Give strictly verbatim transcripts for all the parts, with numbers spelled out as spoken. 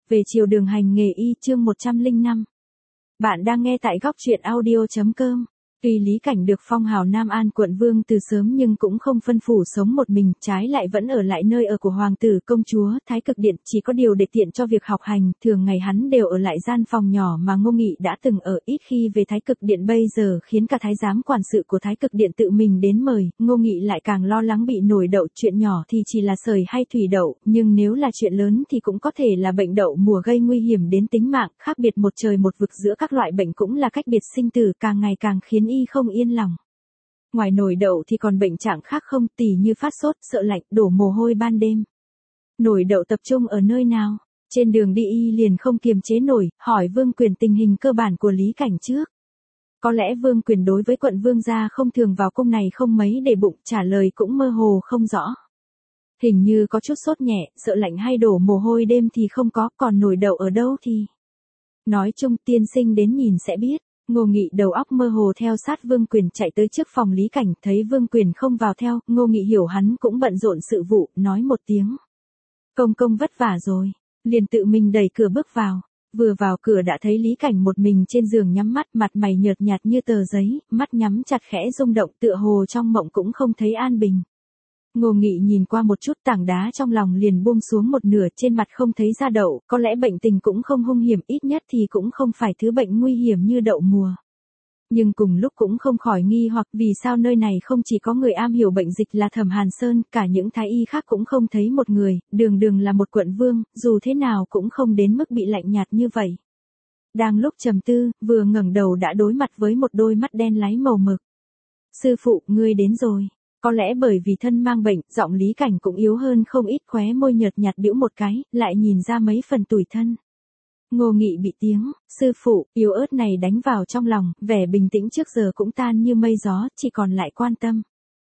Về chiều đường hành nghề y chương một trăm lẻ năm. Bạn đang nghe tại góc truyện audio chấm com. Tuy Lý Cảnh được phong hào Nam An quận vương từ sớm nhưng cũng không phân phủ sống một mình, trái lại vẫn ở lại nơi ở của hoàng tử công chúa Thái Cực Điện, chỉ có điều để tiện cho việc học hành, thường ngày hắn đều ở lại gian phòng nhỏ mà Ngô Nghị đã từng ở, ít khi về Thái Cực Điện, bây giờ khiến cả thái giám quản sự của Thái Cực Điện tự mình đến mời, Ngô Nghị lại càng lo lắng bị nổi đậu. Chuyện nhỏ thì chỉ là sởi hay thủy đậu, nhưng nếu là chuyện lớn thì cũng có thể là bệnh đậu mùa gây nguy hiểm đến tính mạng, khác biệt một trời một vực giữa các loại bệnh cũng là cách biệt sinh tử, càng ngày càng khiến y không yên lòng. Ngoài nổi đậu thì còn bệnh trạng khác không, tỉ như phát sốt, sợ lạnh, đổ mồ hôi ban đêm. Nổi đậu tập trung ở nơi nào? Trên đường đi y liền không kiềm chế nổi, hỏi Vương Quyền tình hình cơ bản của Lý Cảnh trước. Có lẽ Vương Quyền đối với quận vương gia không thường vào cung này không mấy để bụng, trả lời cũng mơ hồ không rõ. Hình như có chút sốt nhẹ, sợ lạnh hay đổ mồ hôi đêm thì không có, còn nổi đậu ở đâu thì... Nói chung tiên sinh đến nhìn sẽ biết. Ngô Nghị đầu óc mơ hồ theo sát Vương Quyền chạy tới trước phòng Lý Cảnh, thấy Vương Quyền không vào theo, Ngô Nghị hiểu hắn cũng bận rộn sự vụ, nói một tiếng. Công công vất vả rồi, liền tự mình đẩy cửa bước vào. Vừa vào cửa đã thấy Lý Cảnh một mình trên giường nhắm mắt, mặt mày nhợt nhạt như tờ giấy, mắt nhắm chặt khẽ rung động, tựa hồ trong mộng cũng không thấy an bình. Ngô Nghị nhìn qua một chút, tảng đá trong lòng liền buông xuống một nửa, trên mặt không thấy da đậu, có lẽ bệnh tình cũng không hung hiểm, ít nhất thì cũng không phải thứ bệnh nguy hiểm như đậu mùa. Nhưng cùng lúc cũng không khỏi nghi hoặc vì sao nơi này không chỉ có người am hiểu bệnh dịch là Thẩm Hàn Sơn, cả những thái y khác cũng không thấy một người, đường đường là một quận vương, dù thế nào cũng không đến mức bị lạnh nhạt như vậy. Đang lúc trầm tư, vừa ngẩng đầu đã đối mặt với một đôi mắt đen láy màu mực. Sư phụ, ngươi đến rồi. Có lẽ bởi vì thân mang bệnh, giọng Lý Cảnh cũng yếu hơn không ít, khóe môi nhợt nhạt bĩu một cái, lại nhìn ra mấy phần tủi thân. Ngô Nghị bị tiếng sư phụ yếu ớt này đánh vào trong lòng, vẻ bình tĩnh trước giờ cũng tan như mây gió, chỉ còn lại quan tâm.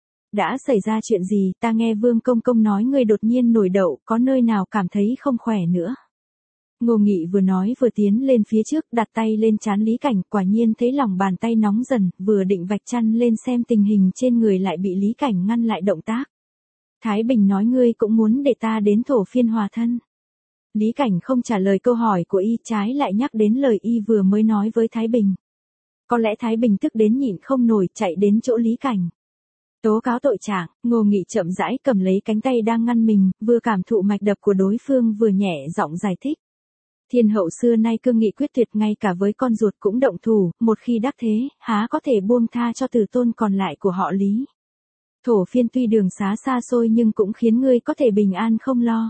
Đã xảy ra chuyện gì? Ta nghe Vương công công nói ngươi đột nhiên nổi đậu, có nơi nào cảm thấy không khỏe nữa? Ngô Nghị vừa nói vừa tiến lên phía trước, đặt tay lên trán Lý Cảnh, quả nhiên thấy lòng bàn tay nóng dần, vừa định vạch chăn lên xem tình hình trên người lại bị Lý Cảnh ngăn lại động tác. Thái Bình nói ngươi cũng muốn để ta đến thổ phiên hòa thân. Lý Cảnh không trả lời câu hỏi của y, trái lại nhắc đến lời y vừa mới nói với Thái Bình. Có lẽ Thái Bình tức đến nhịn không nổi, chạy đến chỗ Lý Cảnh. Tố cáo tội trạng. Ngô Nghị chậm rãi cầm lấy cánh tay đang ngăn mình, vừa cảm thụ mạch đập của đối phương vừa nhẹ giọng giải thích. Thiên hậu xưa nay cương nghị quyết tuyệt, ngay cả với con ruột cũng động thủ, một khi đắc thế, há có thể buông tha cho tử tôn còn lại của họ Lý. Thổ phiên tuy đường xá xa xôi nhưng cũng khiến ngươi có thể bình an không lo.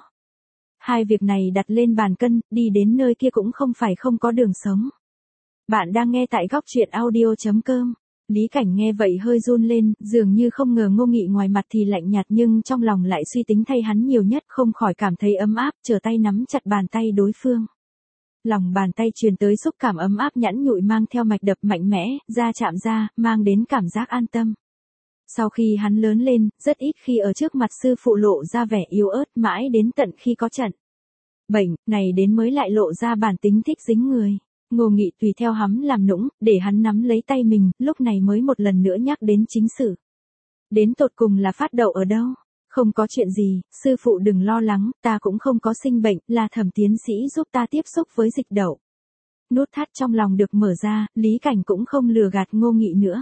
Hai việc này đặt lên bàn cân, đi đến nơi kia cũng không phải không có đường sống. Bạn đang nghe tại góc truyện audio chấm com. Lý Cảnh nghe vậy hơi run lên, dường như không ngờ Ngô Nghị ngoài mặt thì lạnh nhạt nhưng trong lòng lại suy tính thay hắn nhiều nhất, không khỏi cảm thấy ấm áp, trở tay nắm chặt bàn tay đối phương. Lòng bàn tay truyền tới xúc cảm ấm áp nhẵn nhụi mang theo mạch đập mạnh mẽ, da chạm da, mang đến cảm giác an tâm. Sau khi hắn lớn lên, rất ít khi ở trước mặt sư phụ lộ ra vẻ yếu ớt, mãi đến tận khi có trận bệnh này đến mới lại lộ ra bản tính thích dính người. Ngô Nghị tùy theo hắn làm nũng, để hắn nắm lấy tay mình, lúc này mới một lần nữa nhắc đến chính sự. Đến tột cùng là phát đậu ở đâu? Không có chuyện gì, sư phụ đừng lo lắng, ta cũng không có sinh bệnh, là Thẩm tiến sĩ giúp ta tiếp xúc với dịch đậu. Nút thắt trong lòng được mở ra, Lý Cảnh cũng không lừa gạt Ngô Nghị nữa.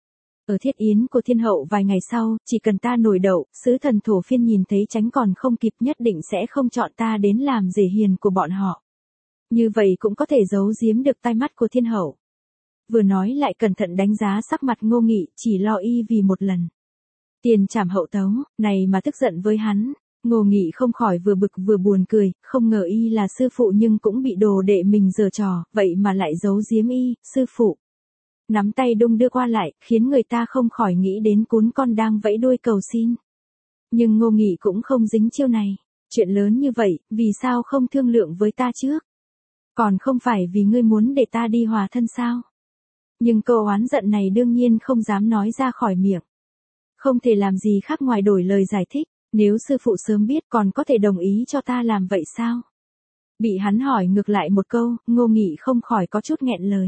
Ở thiết yến của thiên hậu vài ngày sau, chỉ cần ta nổi đậu, sứ thần thổ phiên nhìn thấy tránh còn không kịp, nhất định sẽ không chọn ta đến làm rể hiền của bọn họ. Như vậy cũng có thể giấu giếm được tai mắt của thiên hậu. Vừa nói lại cẩn thận đánh giá sắc mặt Ngô Nghị, chỉ lo y vì một lần tiền trảm hậu tấu, này mà tức giận với hắn. Ngô Nghị không khỏi vừa bực vừa buồn cười, không ngờ y là sư phụ nhưng cũng bị đồ đệ mình giở trò, vậy mà lại giấu giếm y, sư phụ. Nắm tay đung đưa qua lại, khiến người ta không khỏi nghĩ đến cún con đang vẫy đuôi cầu xin. Nhưng Ngô Nghị cũng không dính chiêu này. Chuyện lớn như vậy, vì sao không thương lượng với ta trước? Còn không phải vì ngươi muốn để ta đi hòa thân sao? Nhưng câu oán giận này đương nhiên không dám nói ra khỏi miệng. Không thể làm gì khác ngoài đổi lời giải thích, nếu sư phụ sớm biết còn có thể đồng ý cho ta làm vậy sao? Bị hắn hỏi ngược lại một câu, Ngô Nghị không khỏi có chút nghẹn lời.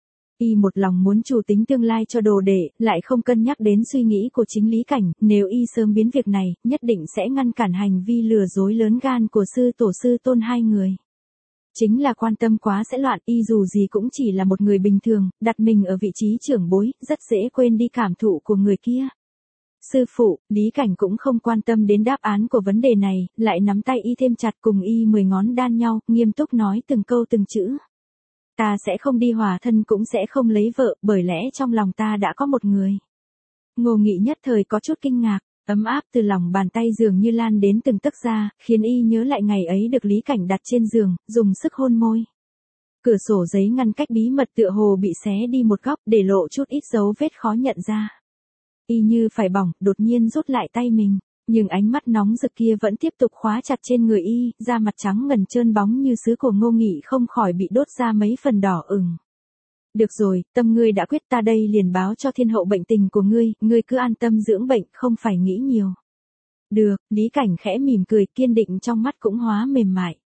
Y một lòng muốn chủ tính tương lai cho đồ đệ, lại không cân nhắc đến suy nghĩ của chính Lý Cảnh, nếu y sớm biến việc này, nhất định sẽ ngăn cản hành vi lừa dối lớn gan của sư tổ sư tôn hai người. Chính là quan tâm quá sẽ loạn, y dù gì cũng chỉ là một người bình thường, đặt mình ở vị trí trưởng bối, rất dễ quên đi cảm thụ của người kia. Sư phụ, Lý Cảnh cũng không quan tâm đến đáp án của vấn đề này, lại nắm tay y thêm chặt cùng y mười ngón đan nhau, nghiêm túc nói từng câu từng chữ. Ta sẽ không đi hòa thân cũng sẽ không lấy vợ, bởi lẽ trong lòng ta đã có một người. Ngô Nghị nhất thời có chút kinh ngạc, ấm áp từ lòng bàn tay dường như lan đến từng tấc da, khiến y nhớ lại ngày ấy được Lý Cảnh đặt trên giường, dùng sức hôn môi. Cửa sổ giấy ngăn cách bí mật tựa hồ bị xé đi một góc, để lộ chút ít dấu vết khó nhận ra. Y như phải bỏng, đột nhiên rút lại tay mình, nhưng ánh mắt nóng rực kia vẫn tiếp tục khóa chặt trên người y, da mặt trắng ngần trơn bóng như sứ của Ngô Nghị không khỏi bị đốt ra mấy phần đỏ ửng. Được rồi, tâm ngươi đã quyết, ta đây liền báo cho thiên hậu bệnh tình của ngươi, ngươi cứ an tâm dưỡng bệnh, không phải nghĩ nhiều. Được, Lý Cảnh khẽ mỉm cười, kiên định trong mắt cũng hóa mềm mại.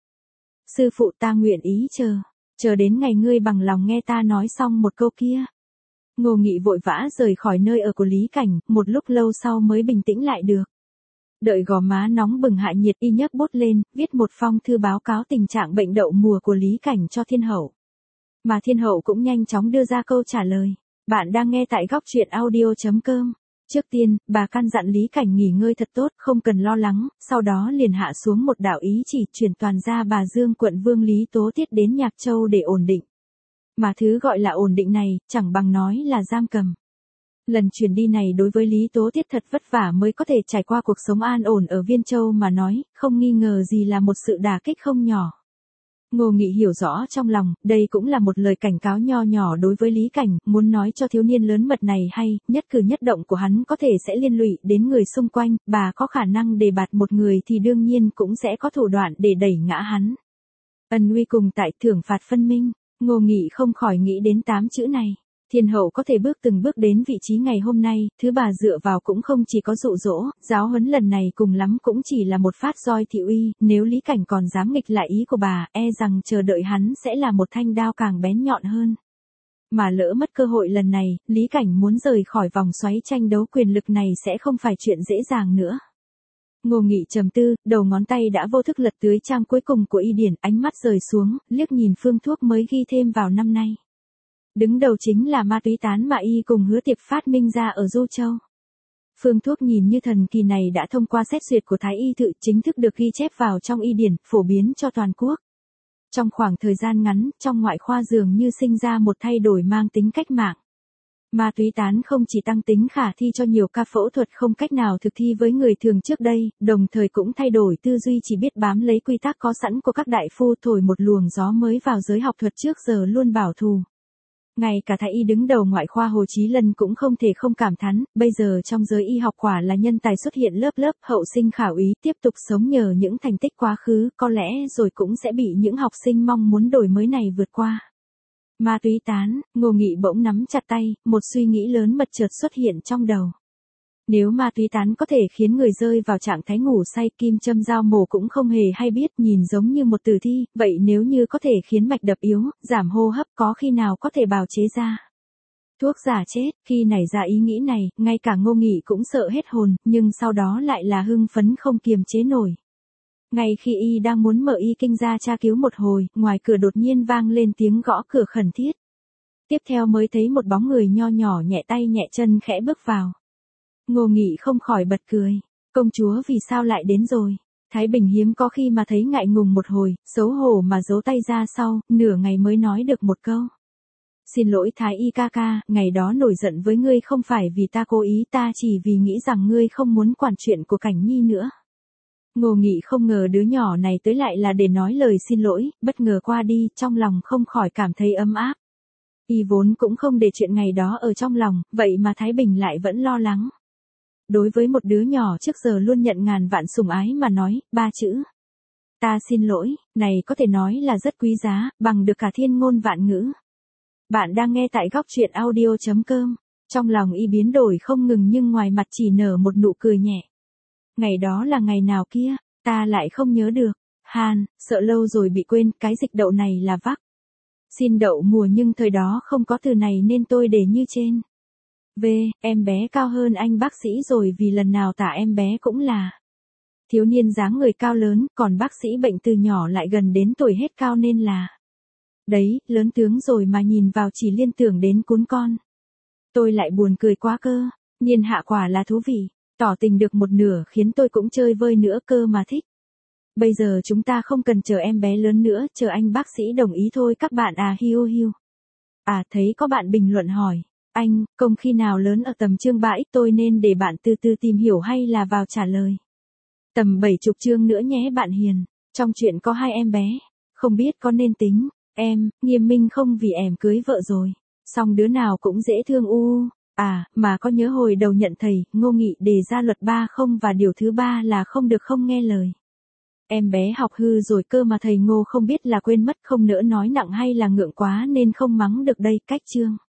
Sư phụ, ta nguyện ý chờ, chờ đến ngày ngươi bằng lòng nghe ta nói xong một câu kia. Ngô Nghị vội vã rời khỏi nơi ở của Lý Cảnh, một lúc lâu sau mới bình tĩnh lại được. Đợi gò má nóng bừng hạ nhiệt, y nhấc bút lên, viết một phong thư báo cáo tình trạng bệnh đậu mùa của Lý Cảnh cho thiên hậu. Mà thiên hậu cũng nhanh chóng đưa ra câu trả lời. Bạn đang nghe tại góc truyện audio chấm com. Trước tiên, bà căn dặn Lý Cảnh nghỉ ngơi thật tốt, không cần lo lắng, sau đó liền hạ xuống một đạo ý chỉ chuyển toàn ra bà Dương quận vương Lý Tố Tiết đến Nhạc Châu để ổn định. Mà thứ gọi là ổn định này, chẳng bằng nói là giam cầm. Lần chuyển đi này đối với Lý Tố Tiết thật vất vả mới có thể trải qua cuộc sống an ổn ở Viên Châu mà nói, không nghi ngờ gì là một sự đả kích không nhỏ. Ngô Nghị hiểu rõ trong lòng, đây cũng là một lời cảnh cáo nho nhỏ đối với Lý Cảnh, muốn nói cho thiếu niên lớn mật này hay, nhất cử nhất động của hắn có thể sẽ liên lụy đến người xung quanh, bà có khả năng đề bạt một người thì đương nhiên cũng sẽ có thủ đoạn để đẩy ngã hắn. Ân uy cùng tại, thưởng phạt phân minh, Ngô Nghị không khỏi nghĩ đến tám chữ này. Thiên hậu có thể bước từng bước đến vị trí ngày hôm nay, thứ bà dựa vào cũng không chỉ có dụ dỗ, giáo huấn lần này cùng lắm cũng chỉ là một phát roi thị uy, nếu Lý Cảnh còn dám nghịch lại ý của bà, e rằng chờ đợi hắn sẽ là một thanh đao càng bén nhọn hơn. Mà lỡ mất cơ hội lần này, Lý Cảnh muốn rời khỏi vòng xoáy tranh đấu quyền lực này sẽ không phải chuyện dễ dàng nữa. Ngô Nghị trầm tư, đầu ngón tay đã vô thức lật tới trang cuối cùng của y điển, ánh mắt rời xuống, liếc nhìn phương thuốc mới ghi thêm vào năm nay. Đứng đầu chính là ma túy tán mà y cùng Hứa Tiệp phát minh ra ở Du Châu. Phương thuốc nhìn như thần kỳ này đã thông qua xét duyệt của Thái Y Tự, chính thức được ghi chép vào trong y điển, phổ biến cho toàn quốc. Trong khoảng thời gian ngắn, trong ngoại khoa dường như sinh ra một thay đổi mang tính cách mạng. Ma túy tán không chỉ tăng tính khả thi cho nhiều ca phẫu thuật không cách nào thực thi với người thường trước đây, đồng thời cũng thay đổi tư duy chỉ biết bám lấy quy tắc có sẵn của các đại phu, thổi một luồng gió mới vào giới học thuật trước giờ luôn bảo thủ. Ngay cả Thái Y đứng đầu ngoại khoa Hồ Chí Lân cũng không thể không cảm thán, bây giờ trong giới y học quả là nhân tài xuất hiện lớp lớp, hậu sinh khảo ý, tiếp tục sống nhờ những thành tích quá khứ, có lẽ rồi cũng sẽ bị những học sinh mong muốn đổi mới này vượt qua. Ma túy tán, Ngô Nghị bỗng nắm chặt tay, một suy nghĩ lớn mật chợt xuất hiện trong đầu. Nếu ma túy tán có thể khiến người rơi vào trạng thái ngủ say, kim châm dao mổ cũng không hề hay biết, nhìn giống như một tử thi, vậy nếu như có thể khiến mạch đập yếu, giảm hô hấp, có khi nào có thể bào chế ra thuốc giả chết. Khi nảy ra ý nghĩ này, ngay cả Ngô Nghị cũng sợ hết hồn, nhưng sau đó lại là hưng phấn không kiềm chế nổi. Ngay khi y đang muốn mở y kinh ra tra cứu một hồi, ngoài cửa đột nhiên vang lên tiếng gõ cửa khẩn thiết. Tiếp theo mới thấy một bóng người nho nhỏ nhẹ tay nhẹ chân khẽ bước vào. Ngô Nghị không khỏi bật cười. Công chúa vì sao lại đến rồi? Thái Bình hiếm có khi mà thấy ngại ngùng một hồi, xấu hổ mà giấu tay ra sau, nửa ngày mới nói được một câu. Xin lỗi Thái Y ca ca, ngày đó nổi giận với ngươi không phải vì ta cố ý, ta chỉ vì nghĩ rằng ngươi không muốn quản chuyện của Cảnh Nhi nữa. Ngô Nghị không ngờ đứa nhỏ này tới lại là để nói lời xin lỗi, bất ngờ qua đi, trong lòng không khỏi cảm thấy ấm áp. Y vốn cũng không để chuyện ngày đó ở trong lòng, vậy mà Thái Bình lại vẫn lo lắng. Đối với một đứa nhỏ trước giờ luôn nhận ngàn vạn sủng ái mà nói, ba chữ. Ta xin lỗi, này có thể nói là rất quý giá, bằng được cả thiên ngôn vạn ngữ. Bạn đang nghe tại góc truyện audio chấm com. Trong lòng y biến đổi không ngừng nhưng ngoài mặt chỉ nở một nụ cười nhẹ. Ngày đó là ngày nào kia, ta lại không nhớ được. Hàn, sợ lâu rồi bị quên, cái dịch đậu này là vắc. Xin đậu mùa nhưng thời đó không có từ này nên tôi để như trên. V, em bé cao hơn anh bác sĩ rồi vì lần nào tả em bé cũng là. Thiếu niên dáng người cao lớn, còn bác sĩ bệnh từ nhỏ lại gần đến tuổi hết cao nên là. Đấy, lớn tướng rồi mà nhìn vào chỉ liên tưởng đến cún con. Tôi lại buồn cười quá cơ, niên hạ quả là thú vị, tỏ tình được một nửa khiến tôi cũng chơi vơi nữa cơ mà thích. Bây giờ chúng ta không cần chờ em bé lớn nữa, chờ anh bác sĩ đồng ý thôi các bạn à hiu hiu. À thấy có bạn bình luận hỏi, anh, công khi nào lớn ở tầm chương ba x tôi nên để bạn từ từ tìm hiểu hay là vào trả lời. Tầm bảy chục chương nữa nhé bạn hiền, trong chuyện có hai em bé, không biết có nên tính, em, nghiêm minh không vì em cưới vợ rồi, xong đứa nào cũng dễ thương u. À, mà có nhớ hồi đầu nhận thầy, Ngô Nghị đề ra luật ba không và điều thứ ba là không được không nghe lời. Em bé học hư rồi cơ mà thầy Ngô không biết là quên mất không nỡ nói nặng hay là ngượng quá nên không mắng được đây, cách chương.